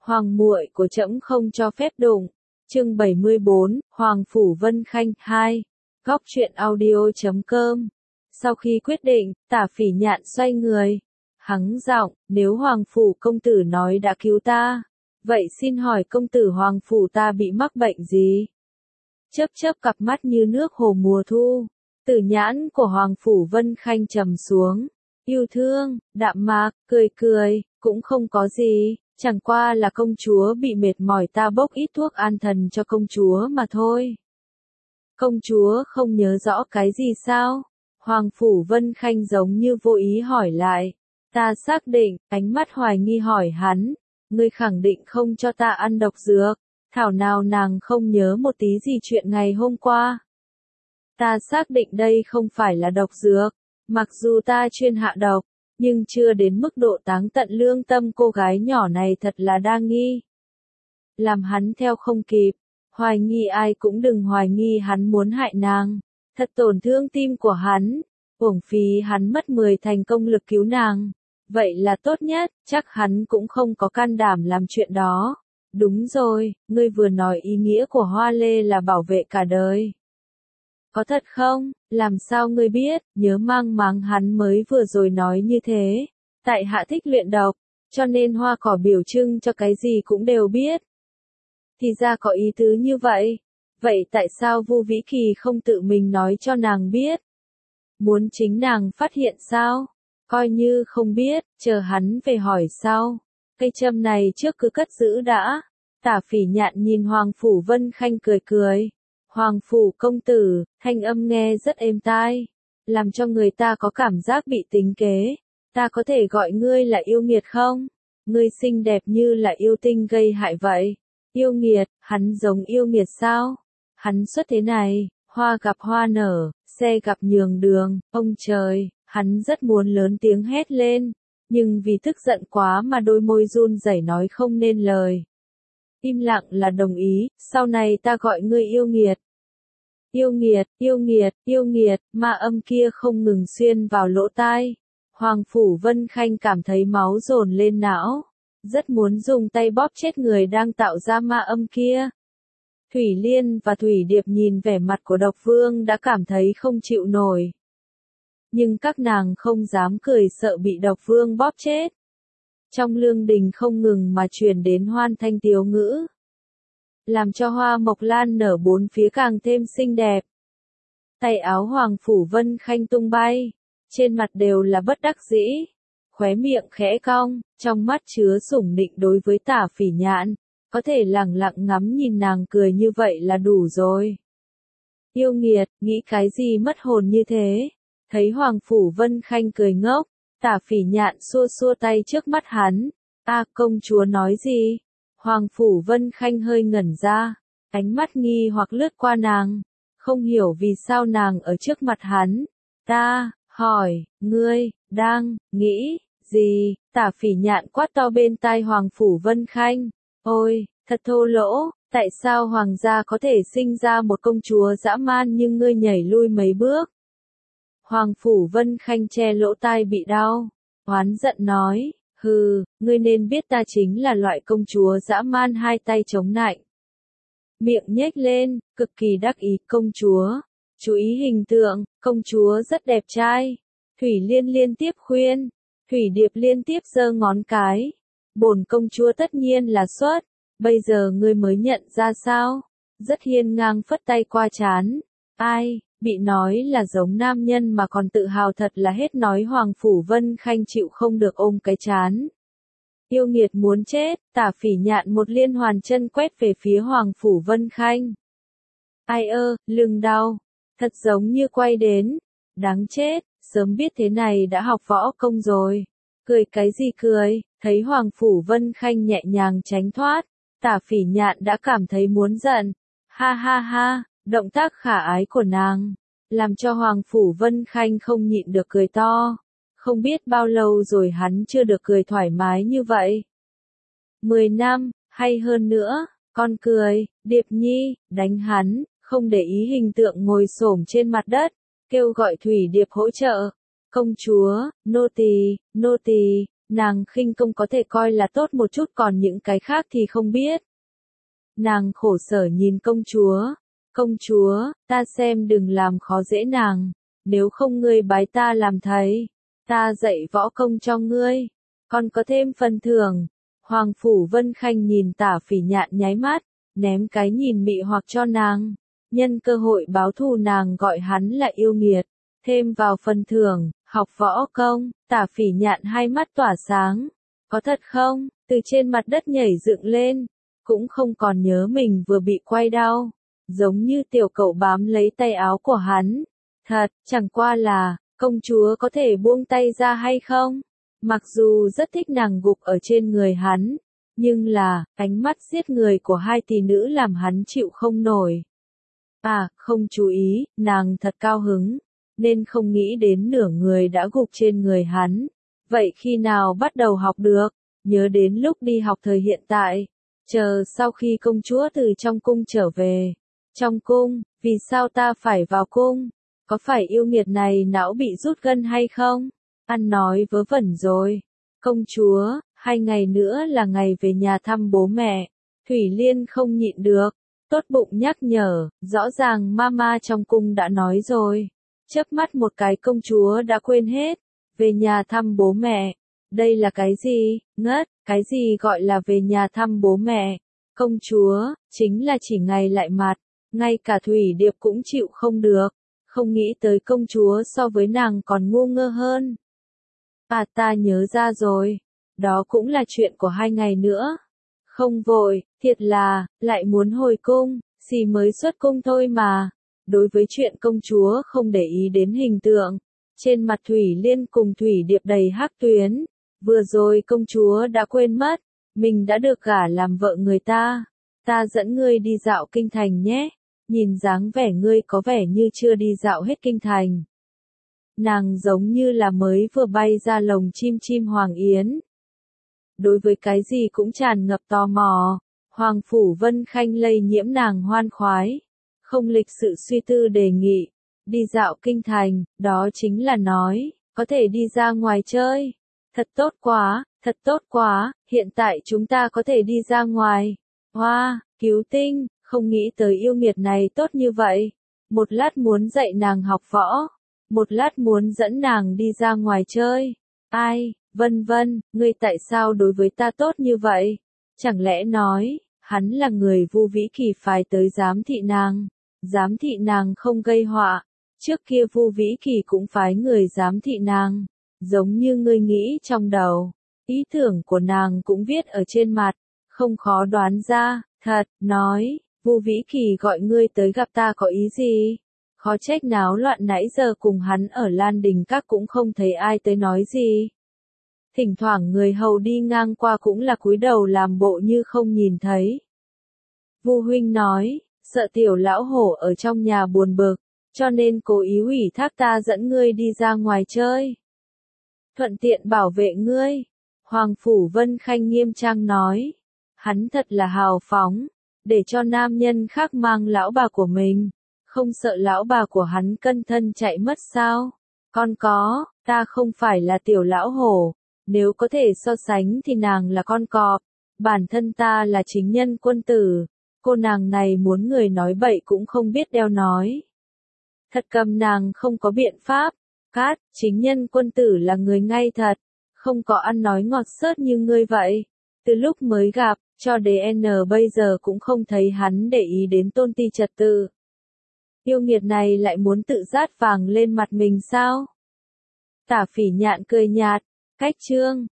Hoàng muội của trẫm không cho phép đụng. Chương 74, Hoàng phủ Vân Khanh 2. Góc truyện audio.com. Sau khi quyết định, Tả Phỉ Nhạn xoay người, hắng giọng, nếu Hoàng phủ công tử nói đã cứu ta, vậy xin hỏi công tử Hoàng phủ ta bị mắc bệnh gì? Chớp chớp cặp mắt như nước hồ mùa thu, tử nhãn của Hoàng phủ Vân Khanh trầm xuống, yêu thương, đạm mạc, cười cười, cũng không có gì, chẳng qua là công chúa bị mệt mỏi, ta bốc ít thuốc an thần cho công chúa mà thôi. Công chúa không nhớ rõ cái gì sao? Hoàng phủ Vân Khanh giống như vô ý hỏi lại. Ta xác định, ánh mắt hoài nghi hỏi hắn, ngươi khẳng định không cho ta ăn độc dược, thảo nào nàng không nhớ một tí gì chuyện ngày hôm qua. Ta xác định đây không phải là độc dược, mặc dù ta chuyên hạ độc, nhưng chưa đến mức độ táng tận lương tâm cô gái nhỏ này, thật là đa nghi. Làm hắn theo không kịp, hoài nghi ai cũng đừng hoài nghi hắn muốn hại nàng, thật tổn thương tim của hắn, uổng phí hắn mất 10 thành công lực cứu nàng. Vậy là tốt nhất, chắc hắn cũng không có can đảm làm chuyện đó. Đúng rồi, ngươi vừa nói ý nghĩa của hoa lê là bảo vệ cả đời. Có thật không? Làm sao ngươi biết? Nhớ mang máng hắn mới vừa rồi nói như thế. Tại hạ thích luyện độc, cho nên hoa cỏ biểu trưng cho cái gì cũng đều biết. Thì ra có ý tứ như vậy. Vậy tại sao Vu Vĩ Kỳ không tự mình nói cho nàng biết? Muốn chính nàng phát hiện sao? Coi như không biết, chờ hắn về hỏi sau. Cây châm này trước cứ cất giữ đã. Tả Phỉ Nhạn nhìn Hoàng phủ Vân Khanh cười cười. Hoàng phủ công tử, thanh âm nghe rất êm tai, làm cho người ta có cảm giác bị tính kế. Ta có thể gọi ngươi là yêu nghiệt không? Ngươi xinh đẹp như là yêu tinh gây hại vậy. Yêu nghiệt, hắn giống yêu nghiệt sao? Hắn xuất thế này, hoa gặp hoa nở, xe gặp nhường đường, ông trời, hắn rất muốn lớn tiếng hét lên, nhưng vì tức giận quá mà đôi môi run rẩy nói không nên lời. Im lặng là đồng ý, sau này ta gọi ngươi yêu nghiệt. Yêu nghiệt, yêu nghiệt, yêu nghiệt, ma âm kia không ngừng xuyên vào lỗ tai. Hoàng phủ Vân Khanh cảm thấy máu dồn lên não, rất muốn dùng tay bóp chết người đang tạo ra ma âm kia. Thủy Liên và Thủy Điệp nhìn vẻ mặt của Độc Vương đã cảm thấy không chịu nổi. Nhưng các nàng không dám cười, sợ bị Độc Vương bóp chết. Trong lương đình không ngừng mà truyền đến hoan thanh tiếu ngữ, làm cho hoa mộc lan nở bốn phía càng thêm xinh đẹp. Tay áo Hoàng phủ Vân Khanh tung bay, trên mặt đều là bất đắc dĩ, khóe miệng khẽ cong, trong mắt chứa sủng nịnh đối với Tả Phỉ Nhạn, có thể lẳng lặng ngắm nhìn nàng cười như vậy là đủ rồi. Yêu nghiệt, nghĩ cái gì mất hồn như thế? Thấy Hoàng phủ Vân Khanh cười ngốc, Tả Phỉ Nhạn xua xua tay trước mắt hắn. Công chúa nói gì? Hoàng phủ Vân Khanh hơi ngẩn ra, ánh mắt nghi hoặc lướt qua nàng, không hiểu vì sao nàng ở trước mặt hắn. Ta, hỏi, ngươi, đang, nghĩ, gì? Tả Phỉ Nhạn quát to bên tai Hoàng phủ Vân Khanh. Ôi, thật thô lỗ, tại sao Hoàng gia có thể sinh ra một công chúa dã man nhưng ngươi nhảy lui mấy bước? Hoàng phủ Vân Khanh che lỗ tai bị đau, oán giận nói. Hừ, ngươi nên biết ta chính là loại công chúa dã man hai tay chống nạnh. Miệng nhếch lên, cực kỳ đắc ý, công chúa. Chú ý hình tượng, công chúa rất đẹp trai. Thủy Liên liên tiếp khuyên, Thủy Điệp liên tiếp giơ ngón cái. Bổn công chúa tất nhiên là xuất, bây giờ ngươi mới nhận ra sao? Rất hiên ngang phất tay qua trán. Ai, bị nói là giống nam nhân mà còn tự hào thật là hết nói. Hoàng phủ Vân Khanh chịu không được ôm cái trán. Yêu nghiệt muốn chết, Tả Phỉ Nhạn một liên hoàn chân quét về phía Hoàng phủ Vân Khanh. Ai ơ, lưng đau, thật giống như quay đến. Đáng chết, sớm biết thế này đã học võ công rồi. Cười cái gì cười, thấy Hoàng phủ Vân Khanh nhẹ nhàng tránh thoát, Tả Phỉ Nhạn đã cảm thấy muốn giận. Ha ha ha. Động tác khả ái của nàng, làm cho Hoàng phủ Vân Khanh không nhịn được cười to. Không biết bao lâu rồi hắn chưa được cười thoải mái như vậy. 10 năm, hay hơn nữa, con cười, Điệp Nhi, đánh hắn, không để ý hình tượng ngồi xổm trên mặt đất, kêu gọi Thủy Điệp hỗ trợ. Công chúa, nô tỳ, Nàng khinh công có thể coi là tốt một chút, còn những cái khác thì không biết. Nàng khổ sở nhìn công chúa. Công chúa, ta xem đừng làm khó dễ nàng. Nếu không ngươi bái ta làm thầy. Ta dạy võ công cho ngươi. Còn có thêm phần thưởng. Hoàng Phủ Vân Khanh nhìn Tả Phỉ Nhạn nháy mắt, ném cái nhìn mị hoặc cho nàng. Nhân cơ hội báo thù nàng gọi hắn là yêu nghiệt. Thêm vào phần thưởng, học võ công, Tả Phỉ Nhạn hai mắt tỏa sáng. Có thật không? Từ trên mặt đất nhảy dựng lên. Cũng không còn nhớ mình vừa bị quay đau. Giống như tiểu cậu bám lấy tay áo của hắn. Thật, chẳng qua là, công chúa có thể buông tay ra hay không? Mặc dù rất thích nàng gục ở trên người hắn, nhưng là, ánh mắt giết người của hai tỷ nữ làm hắn chịu không nổi. À, không chú ý, nàng thật cao hứng, nên không nghĩ đến nửa người đã gục trên người hắn. Vậy khi nào bắt đầu học được? Nhớ đến lúc đi học thời hiện tại. Chờ sau khi công chúa từ trong cung trở về. Trong cung, vì sao ta phải vào cung? Có phải yêu nghiệt này não bị rút gân hay không? Ăn nói vớ vẩn rồi. Công chúa, 2 ngày nữa là ngày về nhà thăm bố mẹ. Thủy Liên không nhịn được. Tốt bụng nhắc nhở, rõ ràng mama trong cung đã nói rồi. Chớp mắt một cái công chúa đã quên hết. Về nhà thăm bố mẹ. Đây là cái gì? Ngất, cái gì gọi là về nhà thăm bố mẹ? Công chúa, chính là chỉ ngày lại mặt. Ngay cả Thủy Điệp cũng chịu không được. Không nghĩ tới công chúa so với nàng còn ngu ngơ hơn. À, ta nhớ ra rồi. Đó cũng là chuyện của 2 ngày nữa. Không vội, thiệt là, lại muốn hồi cung, xì mới xuất cung thôi mà. Đối với chuyện công chúa không để ý đến hình tượng. Trên mặt Thủy Liên cùng Thủy Điệp đầy hắc tuyến. Vừa rồi công chúa đã quên mất. Mình đã được gả làm vợ người ta. Ta dẫn ngươi đi dạo kinh thành nhé. Nhìn dáng vẻ ngươi có vẻ như chưa đi dạo hết kinh thành. Nàng giống như là mới vừa bay ra lồng chim Hoàng Yến. Đối với cái gì cũng tràn ngập tò mò. Hoàng Phủ Vân Khanh lây nhiễm nàng hoan khoái. Không lịch sự suy tư đề nghị. Đi dạo kinh thành, đó chính là nói, có thể đi ra ngoài chơi. Thật tốt quá, hiện tại chúng ta có thể đi ra ngoài. Hoa, cứu tinh, không nghĩ tới yêu nghiệt này tốt như vậy. Một lát muốn dạy nàng học võ. Một lát muốn dẫn nàng đi ra ngoài chơi. Ai, Vân Vân, ngươi tại sao đối với ta tốt như vậy? Chẳng lẽ nói, hắn là người Vu Vĩ Kỳ phái tới giám thị nàng. Giám thị nàng không gây họa. Trước kia Vu Vĩ Kỳ cũng phái người giám thị nàng. Giống như ngươi nghĩ trong đầu. Ý tưởng của nàng cũng viết ở trên mặt. Không khó đoán ra, thật, nói, Vu Vĩ Kỳ gọi ngươi tới gặp ta có ý gì? Khó trách náo loạn nãy giờ cùng hắn ở Lan Đình Các cũng không thấy ai tới nói gì. Thỉnh thoảng người hầu đi ngang qua cũng là cúi đầu làm bộ như không nhìn thấy. Vu huynh nói, sợ tiểu lão hổ ở trong nhà buồn bực, cho nên cố ý ủy thác ta dẫn ngươi đi ra ngoài chơi. Thuận tiện bảo vệ ngươi. Hoàng Phủ Vân Khanh nghiêm trang nói. Hắn thật là hào phóng, để cho nam nhân khác mang lão bà của mình. Không sợ lão bà của hắn cân thân chạy mất sao? Con có, ta không phải là tiểu lão hổ. Nếu có thể so sánh thì nàng là con cọp. Bản thân ta là chính nhân quân tử. Cô nàng này muốn người nói bậy cũng không biết đeo nói. Thật cầm nàng không có biện pháp. Cát, chính nhân quân tử là người ngay thật. Không có ăn nói ngọt xớt như ngươi vậy. Từ lúc mới gặp, cho đến bây giờ cũng không thấy hắn để ý đến tôn ti trật tự. Yêu nghiệt này lại muốn tự dát vàng lên mặt mình sao? Tả Phỉ Nhạn cười nhạt, cách chương.